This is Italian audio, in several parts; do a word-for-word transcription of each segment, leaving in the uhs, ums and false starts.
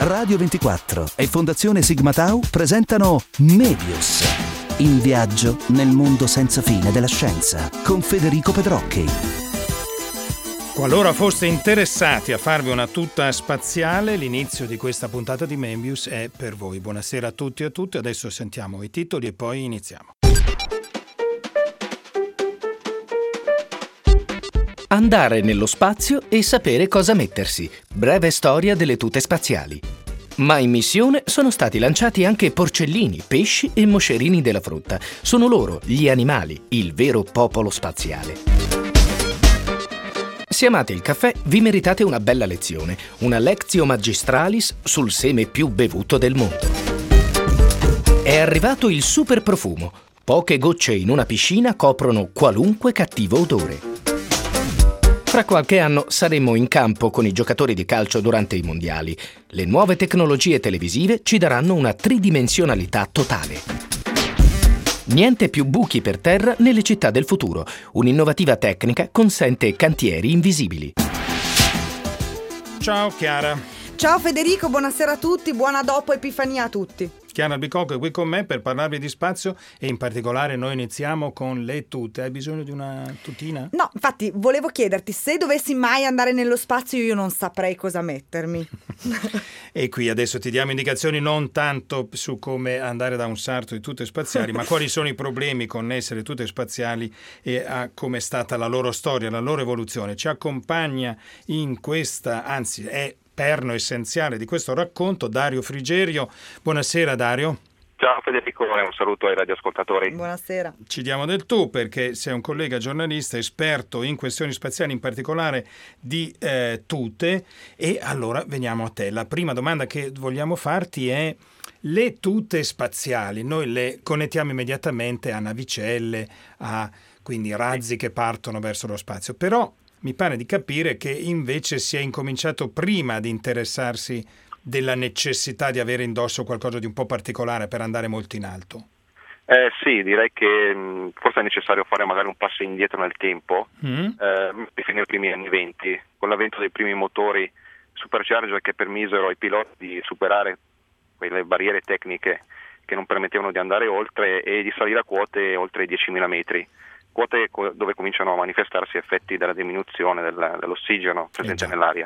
Radio ventiquattro e Fondazione Sigma Tau presentano Mebius, in viaggio nel mondo senza fine della scienza, con Federico Pedrocchi. Qualora foste interessati a farvi una tuta spaziale, l'inizio di questa puntata di Mebius è per voi. Buonasera a tutti e a tutte, adesso sentiamo i titoli e poi iniziamo. Andare nello spazio e sapere cosa mettersi. Breve storia delle tute spaziali. Ma in missione sono stati lanciati anche porcellini, pesci e moscerini della frutta. Sono loro, gli animali, il vero popolo spaziale. Se amate il caffè, vi meritate una bella lezione, una lectio magistralis sul seme più bevuto del mondo. È arrivato il super profumo. Poche gocce in una piscina coprono qualunque cattivo odore. Fra qualche anno saremo in campo con i giocatori di calcio durante i mondiali. Le nuove tecnologie televisive ci daranno una tridimensionalità totale. Niente più buchi per terra nelle città del futuro. Un'innovativa tecnica consente cantieri invisibili. Ciao Chiara. Ciao Federico, buonasera a tutti, buona dopo Epifania a tutti. Chiara Albicocco è qui con me per parlarvi di spazio e in particolare noi iniziamo con le tute. Hai bisogno di una tutina? No, infatti volevo chiederti, se dovessi mai andare nello spazio io non saprei cosa mettermi. E qui adesso ti diamo indicazioni non tanto su come andare da un sarto di tute spaziali, ma quali sono i problemi connessi alle tute spaziali e a come è stata la loro storia, la loro evoluzione. Ci accompagna in questa, anzi è perno essenziale di questo racconto Dario Frigerio. Buonasera Dario. Ciao Federico e un saluto ai radioascoltatori. Buonasera. Ci diamo del tu perché sei un collega giornalista esperto in questioni spaziali, in particolare di eh, tute, e allora veniamo a te. La prima domanda che vogliamo farti è: le tute spaziali noi le connettiamo immediatamente a navicelle, a quindi razzi che partono verso lo spazio, però mi pare di capire che invece si è incominciato prima ad interessarsi della necessità di avere indosso qualcosa di un po' particolare per andare molto in alto. Eh, sì, direi che mh, forse è necessario fare magari un passo indietro nel tempo, mm. eh, fino ai primi anni venti, con l'avvento dei primi motori supercharger che permisero ai piloti di superare quelle barriere tecniche che non permettevano di andare oltre e di salire a quote oltre i diecimila metri. Quote dove cominciano a manifestarsi effetti della diminuzione del, dell'ossigeno presente eh nell'aria.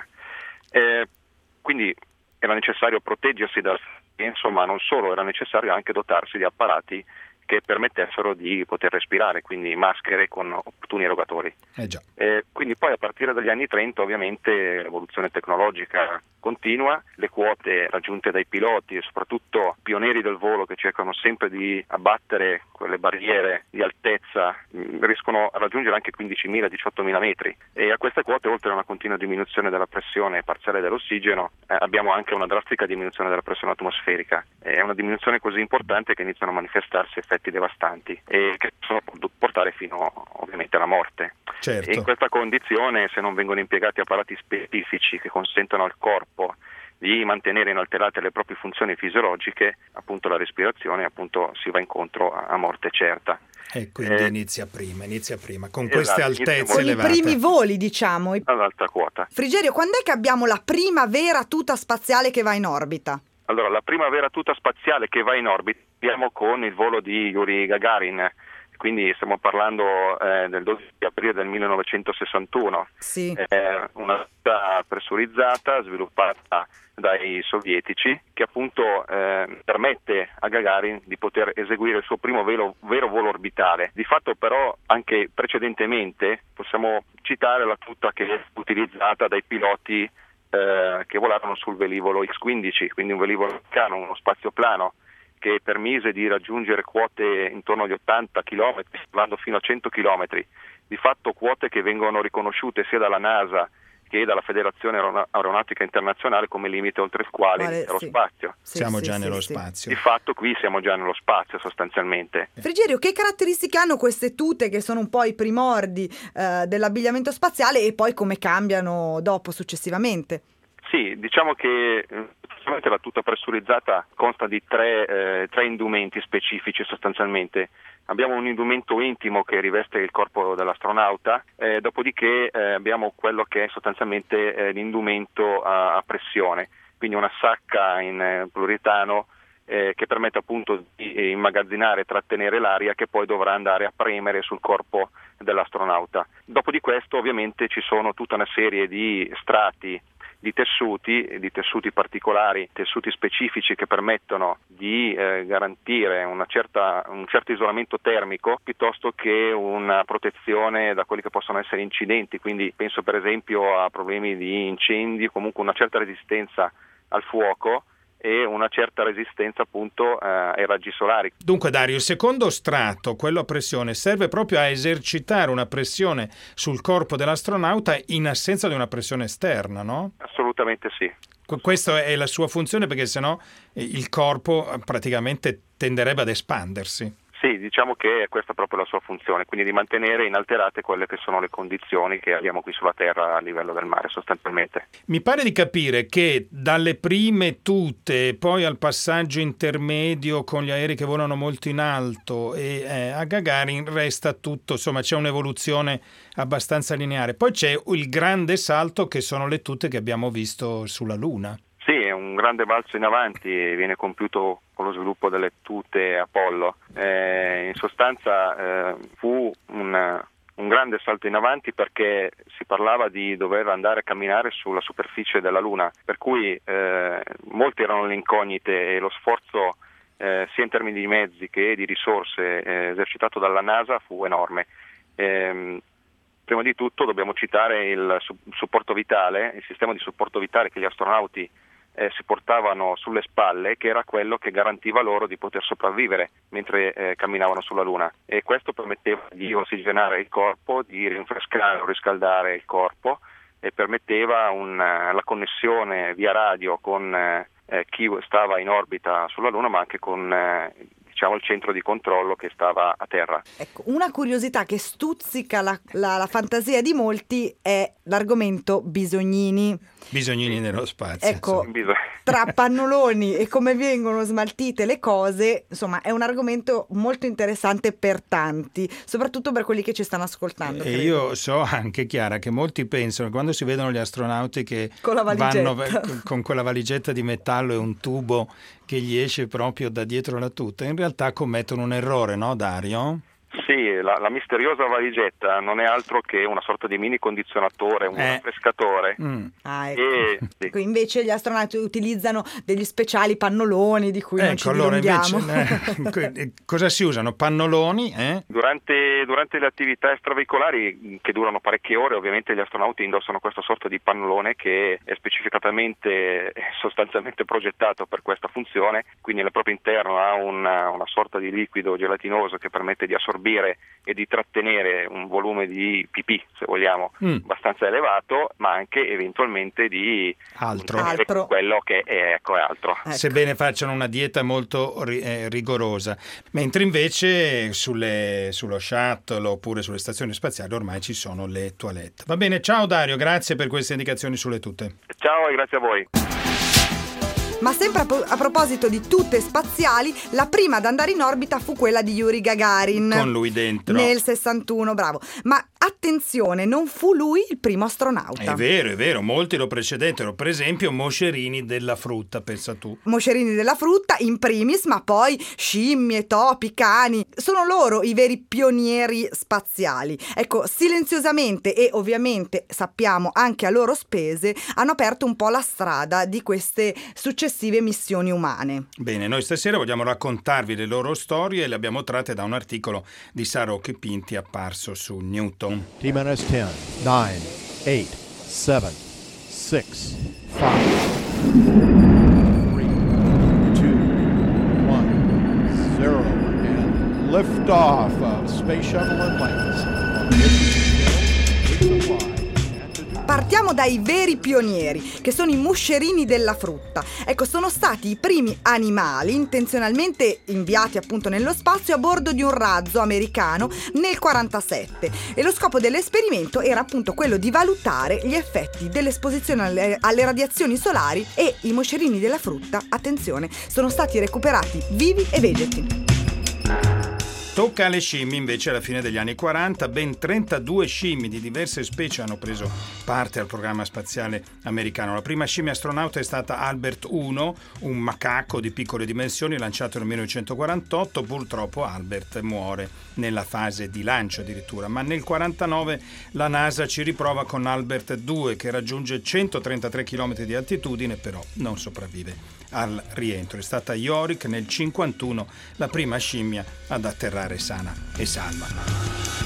Eh, quindi era necessario proteggersi dal senso, ma non solo, era necessario anche dotarsi di apparati che permettessero di poter respirare, quindi maschere con opportuni erogatori. Eh già. Eh, quindi poi a partire dagli anni trenta ovviamente l'evoluzione tecnologica continua, le quote raggiunte dai piloti e soprattutto pionieri del volo che cercano sempre di abbattere quelle barriere di altezza mh, riescono a raggiungere anche quindicimila diciottomila metri, e a queste quote, oltre a una continua diminuzione della pressione parziale dell'ossigeno, eh, abbiamo anche una drastica diminuzione della pressione atmosferica. È una diminuzione così importante che iniziano a manifestarsi effetti devastanti e che possono portare fino ovviamente alla morte. Certo. E in questa condizione, se non vengono impiegati apparati specifici che consentono al corpo di mantenere inalterate le proprie funzioni fisiologiche, appunto la respirazione, appunto si va incontro a, a morte certa. E quindi eh, inizia prima, inizia prima, con esatto, queste altezze elevate. Con i primi voli, diciamo. All'alta quota. Frigerio, quando è che abbiamo la prima vera tuta spaziale che va in orbita? Allora, la prima vera tuta spaziale che va in orbita abbiamo con il volo di Yuri Gagarin, quindi stiamo parlando eh, del dodici aprile del millenovecentosessantuno. Sì. Eh, una tuta pressurizzata sviluppata dai sovietici che appunto eh, permette a Gagarin di poter eseguire il suo primo velo, vero volo orbitale. Di fatto però anche precedentemente possiamo citare la tuta che è utilizzata dai piloti eh, che volarono sul velivolo X quindici, quindi un velivolo americano, uno spazioplano che permise di raggiungere quote intorno agli ottanta chilometri, arrivando fino a cento chilometri, di fatto quote che vengono riconosciute sia dalla NASA che dalla Federazione Aeronautica Internazionale come limite oltre il quale inizia lo sì. spazio. Sì, siamo sì, già sì, nello sì. spazio. Di fatto qui siamo già nello spazio sostanzialmente. Frigerio, che caratteristiche hanno queste tute che sono un po' i primordi eh, dell'abbigliamento spaziale e poi come cambiano dopo, successivamente? Sì, diciamo che eh, la tuta pressurizzata consta di tre, eh, tre indumenti specifici sostanzialmente. Abbiamo un indumento intimo che riveste il corpo dell'astronauta, eh, dopodiché eh, abbiamo quello che è sostanzialmente eh, l'indumento a, a pressione, quindi una sacca in eh, poliuretano eh, che permette appunto di immagazzinare e trattenere l'aria che poi dovrà andare a premere sul corpo dell'astronauta. Dopo di questo ovviamente ci sono tutta una serie di strati di tessuti, di tessuti particolari, tessuti specifici che permettono di eh, garantire una certa, un certo isolamento termico piuttosto che una protezione da quelli che possono essere incidenti, quindi penso per esempio a problemi di incendi, comunque una certa resistenza al fuoco e una certa resistenza appunto eh, ai raggi solari. Dunque Dario, il secondo strato, quello a pressione, serve proprio a esercitare una pressione sul corpo dell'astronauta in assenza di una pressione esterna, no? Assolutamente sì. Questa è la sua funzione, perché sennò il corpo praticamente tenderebbe ad espandersi. Sì, diciamo che questa è proprio la sua funzione, quindi di mantenere inalterate quelle che sono le condizioni che abbiamo qui sulla Terra a livello del mare sostanzialmente. Mi pare di capire che dalle prime tute, poi al passaggio intermedio con gli aerei che volano molto in alto e eh, a Gagarin resta tutto, insomma c'è un'evoluzione abbastanza lineare. Poi c'è il grande salto che sono le tute che abbiamo visto sulla Luna. Sì, è un grande balzo in avanti, viene compiuto con lo sviluppo delle tute Apollo. Eh, in sostanza eh, fu un, un grande salto in avanti perché si parlava di dover andare a camminare sulla superficie della Luna, per cui eh, molte erano le incognite e lo sforzo eh, sia in termini di mezzi che di risorse eh, esercitato dalla NASA fu enorme. Eh, prima di tutto dobbiamo citare il supporto vitale, il sistema di supporto vitale che gli astronauti Eh, si portavano sulle spalle, che era quello che garantiva loro di poter sopravvivere mentre eh, camminavano sulla Luna, e questo permetteva di ossigenare il corpo, di rinfrescare o riscaldare il corpo e permetteva una, la connessione via radio con eh, chi stava in orbita sulla Luna, ma anche con eh, diciamo il centro di controllo che stava a terra. Ecco, una curiosità che stuzzica la, la, la fantasia di molti è l'argomento Bisognini. Bisognini nello spazio. Ecco, tra pannoloni e come vengono smaltite le cose, insomma, è un argomento molto interessante per tanti, soprattutto per quelli che ci stanno ascoltando. E credo. io so anche, Chiara, che molti pensano, quando si vedono gli astronauti che con la valigetta. vanno con quella valigetta di metallo e un tubo che gli esce proprio da dietro la tuta, in realtà commettono un errore, no Dario? Sì, la, la misteriosa valigetta non è altro che una sorta di mini condizionatore, un eh. raffrescatore. Mm. Ah, ecco. E, sì. Invece gli astronauti utilizzano degli speciali pannoloni di cui ecco, non ci allora dilunghiamo. invece eh, cosa si usano? Pannoloni? Eh? Durante, durante le attività extraveicolari che durano parecchie ore, ovviamente gli astronauti indossano questa sorta di pannolone che è specificatamente, sostanzialmente progettato per questa funzione, quindi al proprio interno ha una, una sorta di liquido gelatinoso che permette di assorbire e di trattenere un volume di pipì, se vogliamo, mm. abbastanza elevato, ma anche eventualmente di altro, altro. quello che è, ecco, è altro. Ecco. Sebbene facciano una dieta molto eh, rigorosa, mentre invece sulle, sullo shuttle oppure sulle stazioni spaziali ormai ci sono le toilette. Va bene, ciao Dario, grazie per queste indicazioni sulle tute. Ciao e grazie a voi. Ma sempre a, po- a proposito di tute spaziali, la prima ad andare in orbita fu quella di Yuri Gagarin. Con lui dentro. Nel sessantuno, bravo. Ma attenzione, non fu lui il primo astronauta. È vero, è vero, molti lo precedettero, per esempio Moscerini della frutta, pensa tu. Moscerini della frutta in primis, ma poi scimmie, topi, cani, sono loro i veri pionieri spaziali. Ecco, silenziosamente e ovviamente sappiamo anche a loro spese, hanno aperto un po' la strada di queste successive missioni umane. Bene, noi stasera vogliamo raccontarvi le loro storie e le abbiamo tratte da un articolo di Sara Occhipinti apparso su Newton. T-minus ten, nine, eight, seven, six, five, three, two, one, zero, and liftoff of Space Shuttle Atlantis. Partiamo dai veri pionieri, che sono i moscerini della frutta. Ecco, sono stati i primi animali intenzionalmente inviati appunto nello spazio a bordo di un razzo americano nel quarantasette, e lo scopo dell'esperimento era appunto quello di valutare gli effetti dell'esposizione alle, alle radiazioni solari, e i moscerini della frutta, attenzione, sono stati recuperati vivi e vegeti. Tocca alle scimmie invece alla fine degli anni quaranta, ben trentadue scimmie di diverse specie hanno preso parte al programma spaziale americano. La prima scimmia astronauta è stata Albert uno, un macaco di piccole dimensioni lanciato nel millenovecentoquarantotto. Purtroppo Albert muore nella fase di lancio addirittura, ma nel quarantanove la NASA ci riprova con Albert due che raggiunge centotrentatré chilometri di altitudine, però non sopravvive al rientro. È stata Yorick nel cinquantuno la prima scimmia ad atterrare sana e salva.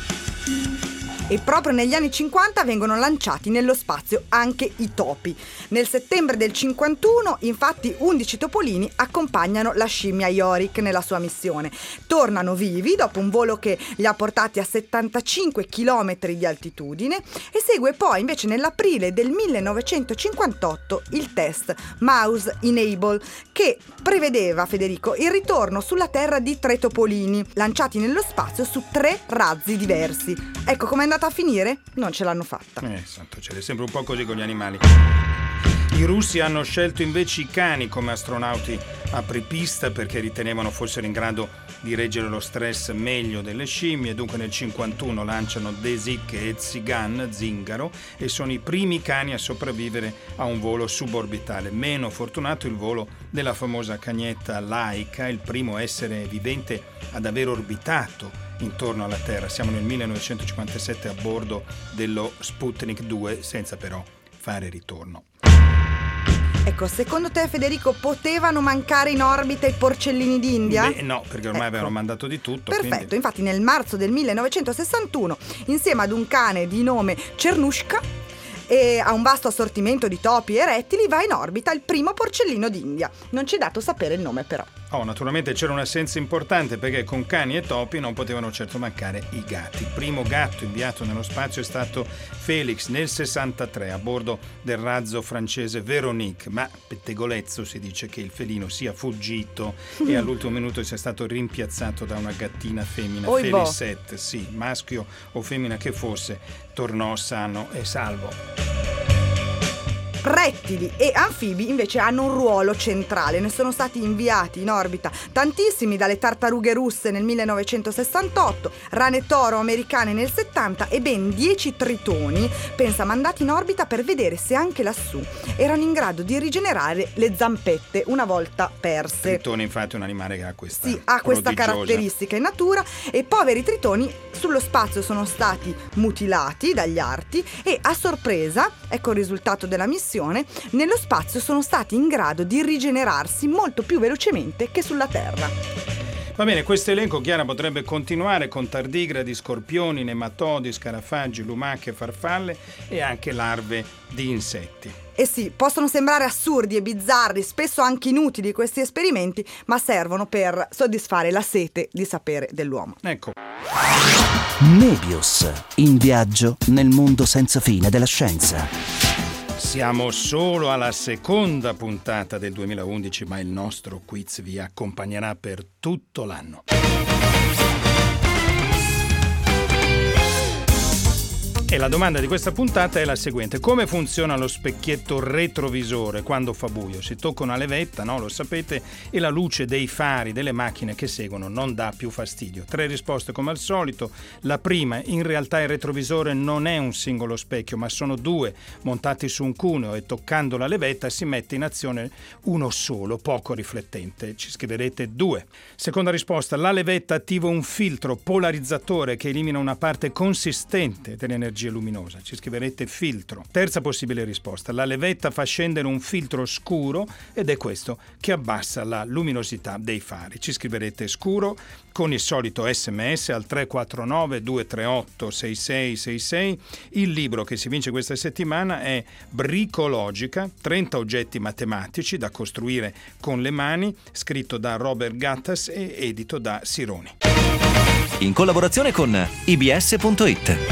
E proprio negli anni cinquanta vengono lanciati nello spazio anche i topi. Nel settembre del cinquantuno, infatti, undici topolini accompagnano la scimmia Yorick nella sua missione. Tornano vivi dopo un volo che li ha portati a settantacinque chilometri di altitudine e segue poi invece nell'aprile del millenovecentocinquantotto il test Mouse Enable, che prevedeva, Federico, il ritorno sulla Terra di tre topolini lanciati nello spazio su tre razzi diversi. Ecco com'è andata a finire? Non ce l'hanno fatta. Eh, santo cielo, è sempre un po' così con gli animali. I russi hanno scelto invece i cani come astronauti apripista perché ritenevano fossero in grado di reggere lo stress meglio delle scimmie. Dunque nel cinquantuno lanciano Desik e Tsigan, zingaro, e sono i primi cani a sopravvivere a un volo suborbitale. Meno fortunato il volo della famosa cagnetta Laika, il primo essere vivente ad aver orbitato intorno alla Terra. Siamo nel millenovecentocinquantasette a bordo dello Sputnik due, senza però fare ritorno. Ecco, secondo te, Federico, potevano mancare in orbita i porcellini d'India? Beh, no, perché ormai ecco. avevano mandato di tutto. Perfetto, quindi... infatti nel marzo del millenovecentosessantuno, insieme ad un cane di nome Cernushka e a un vasto assortimento di topi e rettili, va in orbita il primo porcellino d'India. Non ci è dato sapere il nome però. Oh, naturalmente c'era un'assenza importante perché con cani e topi non potevano certo mancare i gatti. Il primo gatto inviato nello spazio è stato Felix nel sessantatré a bordo del razzo francese Véronique, ma pettegolezzo si dice che il felino sia fuggito e all'ultimo minuto sia stato rimpiazzato da una gattina femmina, Oibò. Félicette, sì, maschio o femmina che fosse, tornò sano e salvo. Rettili e anfibi invece hanno un ruolo centrale. Ne sono stati inviati in orbita tantissimi, dalle tartarughe russe nel millenovecentosessantotto, rane toro americane nel settanta e ben dieci tritoni, pensa, mandati in orbita per vedere se anche lassù erano in grado di rigenerare le zampette una volta perse. Il tritone infatti è un animale che ha questa, sì, ha questa caratteristica in natura, e poveri tritoni sullo spazio sono stati mutilati dagli arti e a sorpresa, ecco il risultato della missione, nello spazio sono stati in grado di rigenerarsi molto più velocemente che sulla Terra. Va bene, questo elenco, Chiara, potrebbe continuare con tardigradi, scorpioni, nematodi, scarafaggi, lumache, farfalle e anche larve di insetti. E sì, possono sembrare assurdi e bizzarri, spesso anche inutili questi esperimenti, ma servono per soddisfare la sete di sapere dell'uomo. Ecco. Mebius, in viaggio nel mondo senza fine della scienza. Siamo solo alla seconda puntata del duemilaundici, ma il nostro quiz vi accompagnerà per tutto l'anno. E la domanda di questa puntata è la seguente: come funziona lo specchietto retrovisore quando fa buio? Si tocca una levetta, no? Lo sapete, e la luce dei fari delle macchine che seguono non dà più fastidio. Tre risposte come al solito. La prima: in realtà il retrovisore non è un singolo specchio, ma sono due montati su un cuneo e toccando la levetta si mette in azione uno solo, poco riflettente. Ci scriverete due. Seconda risposta: la levetta attiva un filtro polarizzatore che elimina una parte consistente dell'energia luminosa. Ci scriverete filtro. Terza possibile risposta: la levetta fa scendere un filtro scuro ed è questo che abbassa la luminosità dei fari. Ci scriverete scuro con il solito sms al tre quattro nove due tre otto sei sei sei sei. Il libro che si vince questa settimana è Bricologica, trenta oggetti matematici da costruire con le mani, scritto da Robert Gattas e edito da Sironi. In collaborazione con i b s punto i t.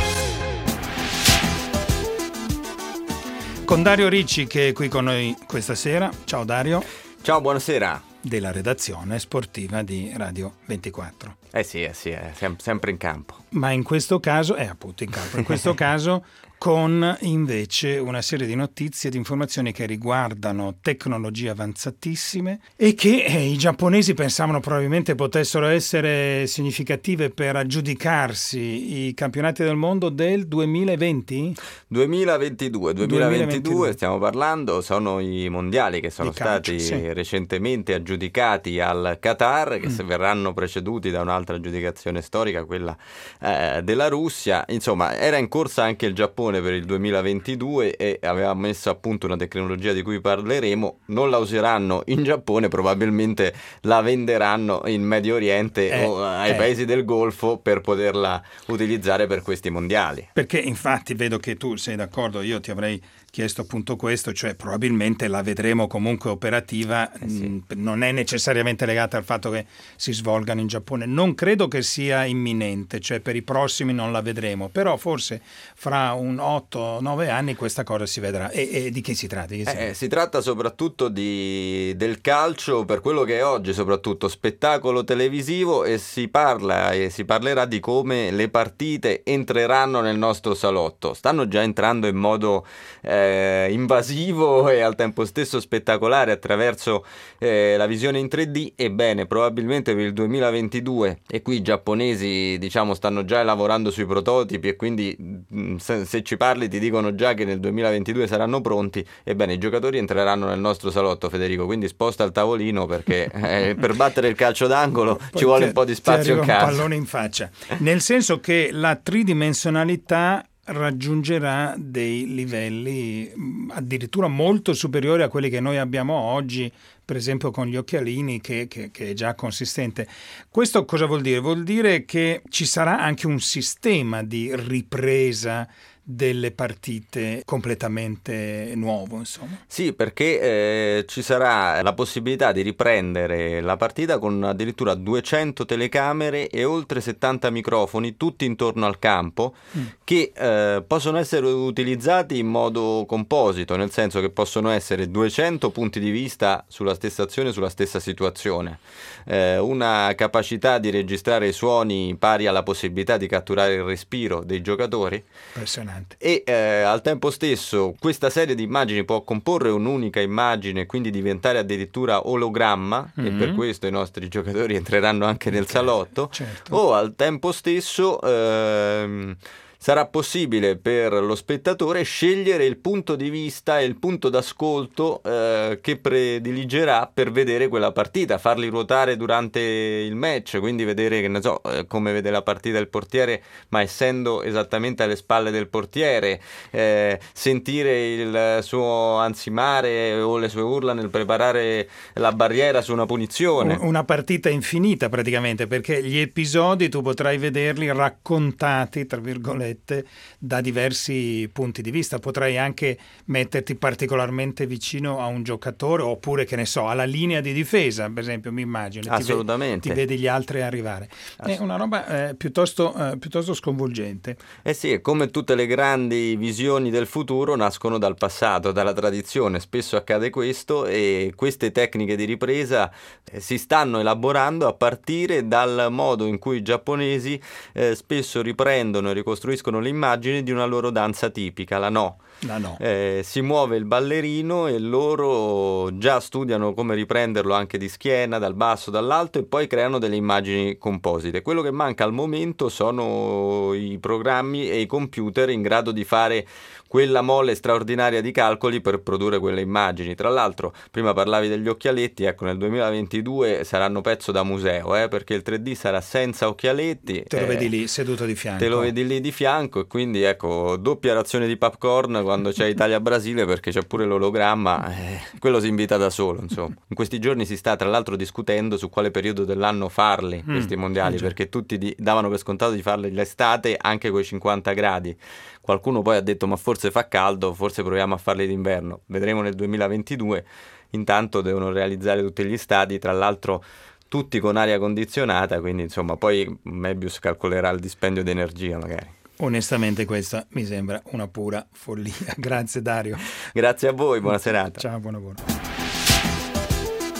Con Dario Ricci, che è qui con noi questa sera. Ciao Dario. Ciao, buonasera. Della redazione sportiva di Radio ventiquattro. Eh sì, eh sì, è sem- sempre in campo. Ma in questo caso, è eh, appunto in campo, in questo caso con invece una serie di notizie, di informazioni che riguardano tecnologie avanzatissime e che eh, i giapponesi pensavano probabilmente potessero essere significative per aggiudicarsi i campionati del mondo del duemilaventi? duemilaventidue, duemilaventidue stiamo parlando, sono i mondiali che sono Di calcio, stati sì. recentemente aggiudicati al Qatar, che Mm. se verranno preceduti da un'altra aggiudicazione storica, quella eh, della Russia. Insomma, era in corsa anche il Giappone per il duemilaventidue e aveva messo a punto una tecnologia di cui parleremo. Non la useranno in Giappone, probabilmente la venderanno in Medio Oriente Eh, o ai eh. paesi del Golfo per poterla utilizzare per questi mondiali. Perché infatti vedo che tu sei d'accordo, io ti avrei chiesto appunto questo, cioè probabilmente la vedremo comunque operativa, Eh sì. mh, non è necessariamente legata al fatto che si svolgano in Giappone, non credo che sia imminente, cioè per i prossimi non la vedremo, però forse fra un otto nove anni questa cosa si vedrà. E, e di che si tratta? Di che si Eh, tratta? si tratta soprattutto di, del calcio per quello che è oggi, soprattutto spettacolo televisivo, e si parla e si parlerà di come le partite entreranno nel nostro salotto. Stanno già entrando in modo eh, invasivo e al tempo stesso spettacolare attraverso eh, la visione in tre D. Ebbene, probabilmente per il duemilaventidue, e qui i giapponesi diciamo stanno già lavorando sui prototipi e quindi mh, se, se ci parli ti dicono già che nel duemilaventidue saranno pronti. Ebbene, i giocatori entreranno nel nostro salotto, Federico, quindi sposta il tavolino perché eh, per battere il calcio d'angolo Poi ci vuole ti- un po' di ti spazio in arriva un casa. pallone in faccia, nel senso che la tridimensionalità raggiungerà dei livelli mh, addirittura molto superiori a quelli che noi abbiamo oggi, per esempio con gli occhialini, che, che, che è già consistente. Questo cosa vuol dire? Vuol dire che ci sarà anche un sistema di ripresa delle partite completamente nuovo, insomma. Sì, perché eh, ci sarà la possibilità di riprendere la partita con addirittura duecento telecamere e oltre settanta microfoni, tutti intorno al campo, Mm. che eh, possono essere utilizzati in modo composito, nel senso che possono essere duecento punti di vista sulla stessa azione, sulla stessa situazione, eh, una capacità di registrare i suoni pari alla possibilità di catturare il respiro dei giocatori. Impressionante. E eh, al tempo stesso questa serie di immagini può comporre un'unica immagine, quindi diventare addirittura ologramma, e Mhm. per questo i nostri giocatori entreranno anche nel salotto. Certo. O al tempo stesso ehm, sarà possibile per lo spettatore scegliere il punto di vista e il punto d'ascolto eh, che prediligerà per vedere quella partita, farli ruotare durante il match, quindi vedere, che ne so, eh, come vede la partita il portiere, ma essendo esattamente alle spalle del portiere, eh, sentire il suo ansimare o le sue urla nel preparare la barriera su una punizione. Un- Una partita infinita praticamente, perché gli episodi tu potrai vederli raccontati, tra virgolette, da diversi punti di vista. Potrai anche metterti particolarmente vicino a un giocatore, oppure, che ne so, alla linea di difesa, per esempio, mi immagino. Ti ve- Assolutamente. Ti vedi gli altri arrivare. È Ass- una roba eh, piuttosto, eh, piuttosto sconvolgente. Eh sì, e come tutte le grandi visioni del futuro nascono dal passato, dalla tradizione. Spesso accade questo, e queste tecniche di ripresa eh, si stanno elaborando a partire dal modo in cui i giapponesi eh, spesso riprendono e ricostruiscono le immagini di una loro danza tipica, la no. No, no. Eh, si muove il ballerino e loro già studiano come riprenderlo anche di schiena, dal basso, dall'alto, e poi creano delle immagini composite. Quello che manca al momento sono i programmi e i computer in grado di fare quella mole straordinaria di calcoli per produrre quelle immagini. Tra l'altro, prima parlavi degli occhialetti, ecco, nel duemilaventidue saranno pezzo da museo, eh, perché il tre D sarà senza occhialetti. Te lo eh, vedi lì seduto di fianco. Te lo vedi lì di fianco, e quindi ecco, doppia razione di popcorn quando c'è Italia-Brasile, perché c'è pure l'ologramma, eh, quello si invita da solo, insomma. In questi giorni si sta tra l'altro discutendo su quale periodo dell'anno farli Mm, questi mondiali, eh già. perché tutti di- davano per scontato di farli l'estate anche con i cinquanta gradi. Qualcuno poi ha detto ma forse fa caldo, forse proviamo a farli d'inverno. Vedremo nel duemilaventidue. Intanto devono realizzare tutti gli stadi, tra l'altro tutti con aria condizionata, quindi insomma poi Mebius calcolerà il dispendio di energia magari. Onestamente questa mi sembra una pura follia. Grazie Dario. Grazie a voi, buona serata. Ciao, buon lavoro.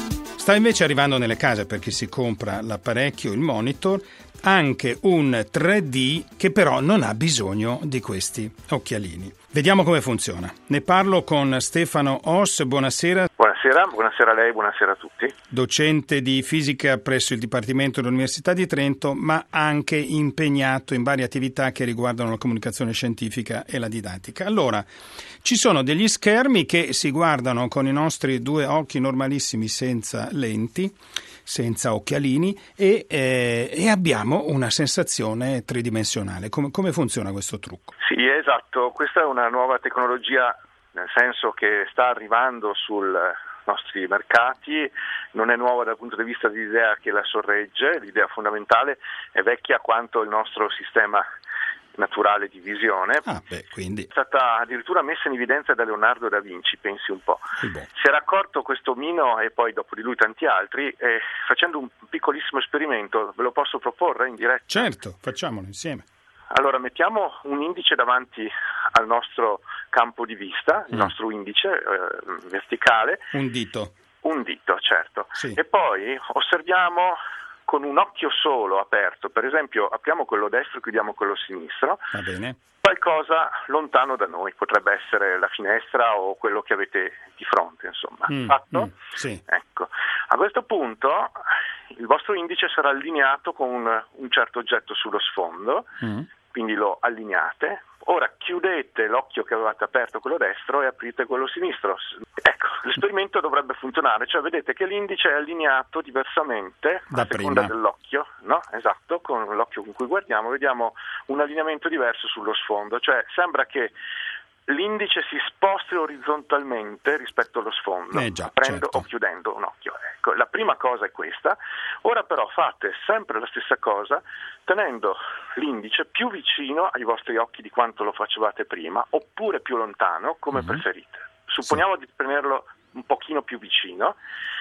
Sta invece arrivando nelle case, per chi si compra l'apparecchio, il monitor, anche un tre D che però non ha bisogno di questi occhialini. Vediamo come funziona. Ne parlo con Stefano Os. Buonasera. Buonasera, buonasera a lei, buonasera a tutti. Docente di fisica presso il Dipartimento dell'Università di Trento, ma anche impegnato in varie attività che riguardano la comunicazione scientifica e la didattica. Allora, ci sono degli schermi che si guardano con i nostri due occhi normalissimi senza lenti, senza occhialini e, eh, e abbiamo una sensazione tridimensionale. Come, come funziona questo trucco? Sì, esatto. Questa è una nuova tecnologia, nel senso che sta arrivando sui nostri mercati, non è nuova dal punto di vista dell'idea che la sorregge, l'idea fondamentale è vecchia quanto il nostro sistema naturale di visione. Ah, beh, quindi. È stata addirittura messa in evidenza da Leonardo da Vinci, pensi un po'. Si era accorto questo omino e poi dopo di lui tanti altri, e facendo un piccolissimo esperimento, ve lo posso proporre in diretta? Certo, facciamolo insieme. Allora, mettiamo un indice davanti al nostro campo di vista, il mm. nostro indice eh, verticale. Un dito. Un dito, certo. Sì. E poi osserviamo con un occhio solo aperto, per esempio apriamo quello destro e chiudiamo quello sinistro. Va bene. Qualcosa lontano da noi, potrebbe essere la finestra o quello che avete di fronte, insomma. Mm, Fatto? Mm, sì. Ecco. A questo punto il vostro indice sarà allineato con un, un certo oggetto sullo sfondo, mm. quindi lo allineate. Ora chiudete l'occhio che avevate aperto, quello destro, e aprite quello sinistro. Ecco, l'esperimento dovrebbe funzionare, cioè vedete che l'indice è allineato diversamente da a seconda prima. dell'occhio, no? Esatto, con l'occhio con cui guardiamo vediamo un allineamento diverso sullo sfondo, cioè sembra che l'indice si sposti orizzontalmente rispetto allo sfondo, eh già, aprendo certo. o chiudendo un occhio. Ecco, la prima cosa è questa. Ora però fate sempre la stessa cosa tenendo l'indice più vicino ai vostri occhi di quanto lo facevate prima, oppure più lontano, come mm-hmm. preferite. Supponiamo sì. di tenerlo un pochino più vicino.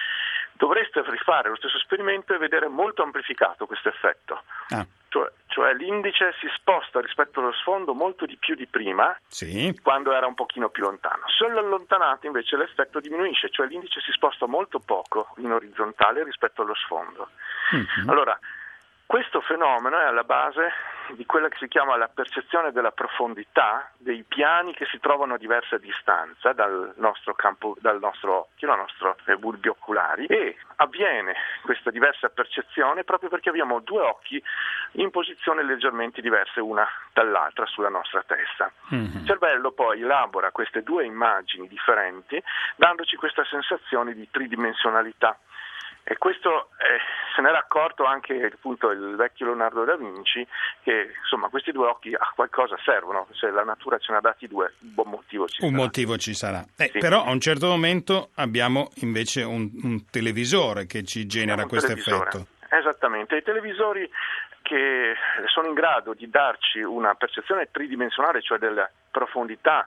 Dovreste rifare lo stesso esperimento e vedere molto amplificato questo effetto. Ah. Cioè, cioè l'indice si sposta rispetto allo sfondo molto di più di prima, sì. quando era un pochino più lontano. Se lo allontanate invece l'effetto diminuisce, cioè l'indice si sposta molto poco in orizzontale rispetto allo sfondo. Mm-hmm. Allora, questo fenomeno è alla base di quella che si chiama la percezione della profondità dei piani che si trovano a diversa distanza dal nostro campo, dal nostro occhio, dal nostro eh, bulbi oculari, e avviene questa diversa percezione proprio perché abbiamo due occhi in posizioni leggermente diverse una dall'altra sulla nostra testa. Mm-hmm. Il cervello poi elabora queste due immagini differenti, dandoci questa sensazione di tridimensionalità. E questo eh, se n'era accorto anche appunto il vecchio Leonardo da Vinci, che insomma questi due occhi a qualcosa servono, se la natura ce ne ha dati due, un buon motivo ci un sarà. motivo ci sarà. Eh, sì. Però a un certo momento abbiamo invece un, un televisore che ci genera questo effetto. Esattamente, i televisori che sono in grado di darci una percezione tridimensionale, cioè della profondità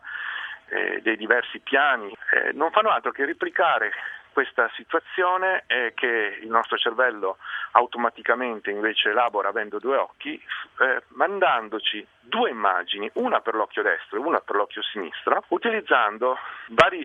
eh, dei diversi piani, eh, non fanno altro che replicare questa situazione è che il nostro cervello automaticamente invece elabora avendo due occhi, eh, mandandoci due immagini, una per l'occhio destro e una per l'occhio sinistro, utilizzando vari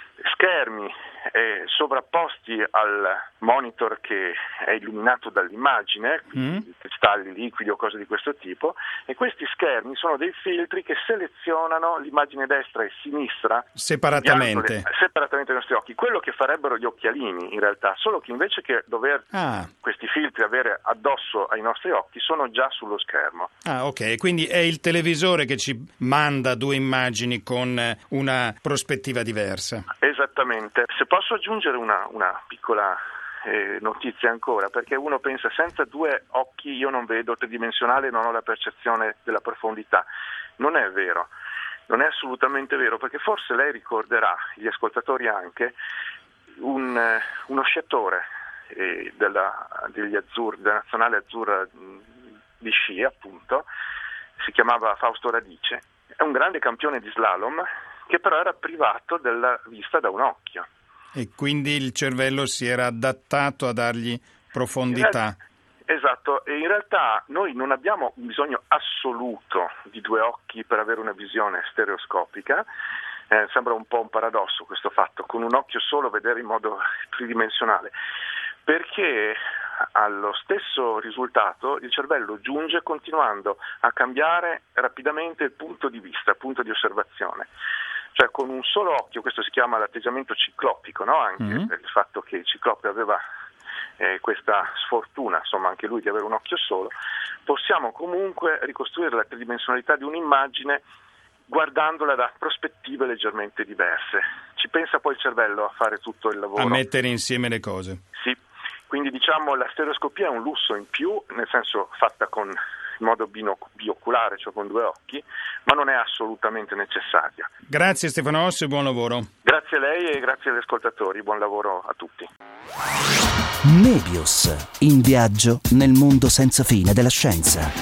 schermi eh, sovrapposti al monitor che è illuminato dall'immagine, mm. cristalli liquidi o cose di questo tipo, e questi schermi sono dei filtri che selezionano l'immagine destra e sinistra separatamente separatamente dai nostri occhi, quello che farebbero gli occhialini in realtà, solo che invece che dover ah. questi filtri avere addosso ai nostri occhi sono già sullo schermo. Ah, ok, quindi è il televisore che ci manda due immagini con una prospettiva diversa. Esattamente. Se posso aggiungere una, una piccola eh, notizia ancora, perché uno pensa senza due occhi io non vedo tridimensionale, non ho la percezione della profondità. Non è vero, non è assolutamente vero, perché forse lei ricorderà, gli ascoltatori anche, un, eh, uno sciatore eh, della, degli azzurri, della nazionale azzurra di sci, appunto, si chiamava Fausto Radice, è un grande campione di slalom che però era privato della vista da un occhio. E quindi il cervello si era adattato a dargli profondità. Esatto, e in realtà noi non abbiamo un bisogno assoluto di due occhi per avere una visione stereoscopica. Eh, sembra un po' un paradosso questo fatto, con un occhio solo vedere in modo tridimensionale. perché allo stesso risultato il cervello giunge continuando a cambiare rapidamente il punto di vista, il punto di osservazione. Cioè con un solo occhio, questo si chiama l'atteggiamento ciclopico, no? Anche mm. per il fatto che il ciclope aveva eh, questa sfortuna, insomma anche lui, di avere un occhio solo, possiamo comunque ricostruire la tridimensionalità di un'immagine guardandola da prospettive leggermente diverse. Ci pensa poi il cervello a fare tutto il lavoro. A mettere insieme le cose. Sì, quindi diciamo la stereoscopia è un lusso in più, nel senso fatta con in modo binoc- bioculare, cioè con due occhi, ma non è assolutamente necessaria. Grazie Stefano Osso e buon lavoro. Grazie a lei e grazie agli ascoltatori, buon lavoro a tutti. Mebius, in viaggio nel mondo senza fine della scienza.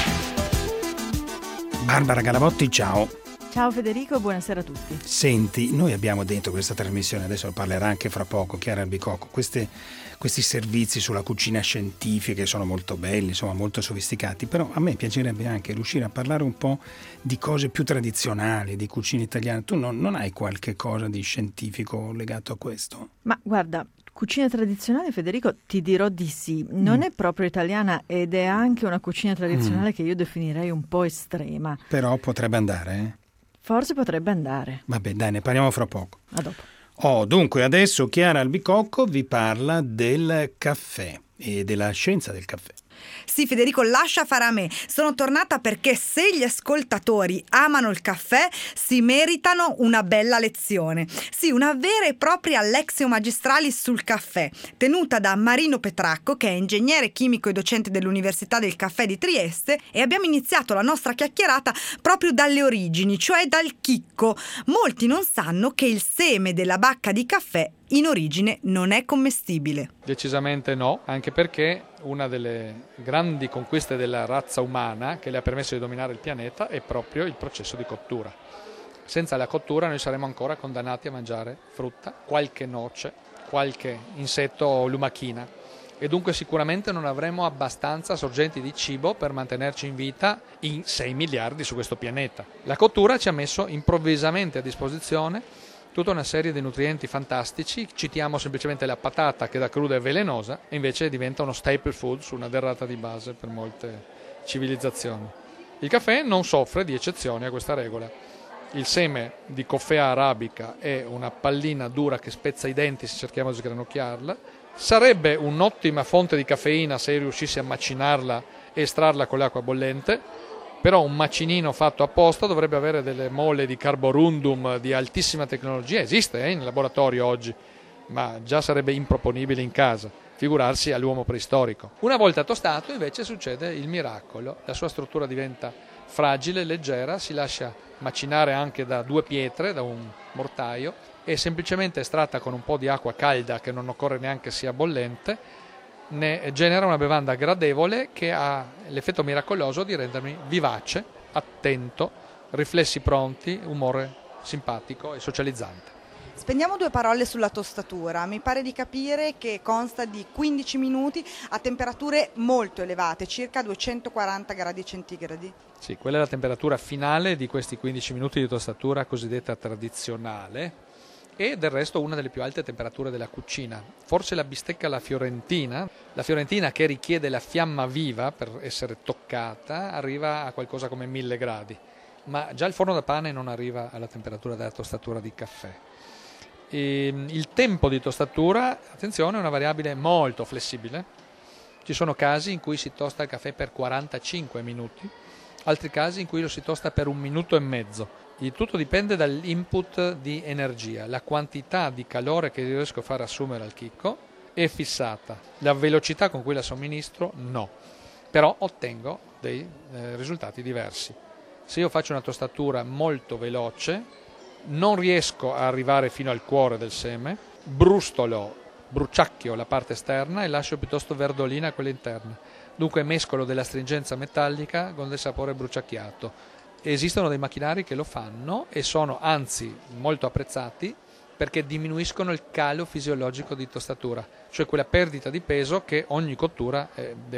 Barbara Galavotti, ciao. Ciao Federico, buonasera a tutti. Senti, noi abbiamo dentro questa trasmissione, adesso parlerà anche fra poco Chiara Albicocco, queste, questi servizi sulla cucina scientifica che sono molto belli, insomma molto sofisticati, però a me piacerebbe anche riuscire a parlare un po' di cose più tradizionali, di cucina italiana. Tu non, non hai qualche cosa di scientifico legato a questo? Ma guarda, cucina tradizionale, Federico, ti dirò di sì. Non mm. è proprio italiana ed è anche una cucina tradizionale mm. che io definirei un po' estrema. Però potrebbe andare, eh? Forse potrebbe andare. Vabbè, dai, ne parliamo fra poco. A dopo. Oh, dunque, adesso Chiara Albicocco vi parla del caffè e della scienza del caffè. Sì, Federico, lascia fare a me. Sono tornata perché se gli ascoltatori amano il caffè, si meritano una bella lezione. Sì, una vera e propria Lectio Magistralis sul caffè, tenuta da Marino Petracco, che è ingegnere chimico e docente dell'Università del Caffè di Trieste, e abbiamo iniziato la nostra chiacchierata proprio dalle origini, cioè dal chicco. Molti non sanno che il seme della bacca di caffè in origine non è commestibile. Decisamente no, anche perché una delle grandi conquiste della razza umana che le ha permesso di dominare il pianeta è proprio il processo di cottura. Senza la cottura noi saremmo ancora condannati a mangiare frutta, qualche noce, qualche insetto o lumachina e dunque sicuramente non avremo abbastanza sorgenti di cibo per mantenerci in vita in sei miliardi su questo pianeta. La cottura ci ha messo improvvisamente a disposizione tutta una serie di nutrienti fantastici. Citiamo semplicemente la patata, che da cruda è velenosa e invece diventa uno staple food su una derrata di base per molte civilizzazioni. Il caffè non soffre di eccezioni a questa regola. Il seme di Coffea arabica è una pallina dura che spezza i denti se cerchiamo di sgranocchiarla. Sarebbe un'ottima fonte di caffeina se riuscissi a macinarla e estrarla con l'acqua bollente. Però un macinino fatto apposta dovrebbe avere delle mole di carborundum di altissima tecnologia, esiste eh, in laboratorio oggi, ma già sarebbe improponibile in casa, figurarsi all'uomo preistorico. Una volta tostato invece succede il miracolo, la sua struttura diventa fragile, leggera, si lascia macinare anche da due pietre, da un mortaio, e semplicemente estratta con un po' di acqua calda che non occorre neanche sia bollente, ne genera una bevanda gradevole che ha l'effetto miracoloso di rendermi vivace, attento, riflessi pronti, umore simpatico e socializzante. Spendiamo due parole sulla tostatura. Mi pare di capire che consta di quindici minuti a temperature molto elevate, circa duecentoquaranta gradi centigradi. Sì, quella è la temperatura finale di questi quindici minuti di tostatura cosiddetta tradizionale. E del resto una delle più alte temperature della cucina. Forse la bistecca alla fiorentina, la fiorentina che richiede la fiamma viva per essere toccata, arriva a qualcosa come mille gradi, ma già il forno da pane non arriva alla temperatura della tostatura di caffè. E il tempo di tostatura, attenzione, è una variabile molto flessibile. Ci sono casi in cui si tosta il caffè per quarantacinque minuti, altri casi in cui lo si tosta per un minuto e mezzo. Il tutto dipende dall'input di energia, la quantità di calore che riesco a far assumere al chicco è fissata, la velocità con cui la somministro no, però ottengo dei eh, risultati diversi. Se io faccio una tostatura molto veloce non riesco a arrivare fino al cuore del seme, brustolo, bruciacchio la parte esterna e lascio piuttosto verdolina quella interna, dunque mescolo della stringenza metallica con del sapore bruciacchiato. Esistono dei macchinari che lo fanno e sono anzi molto apprezzati perché diminuiscono il calo fisiologico di tostatura, cioè quella perdita di peso che ogni cottura eh, deve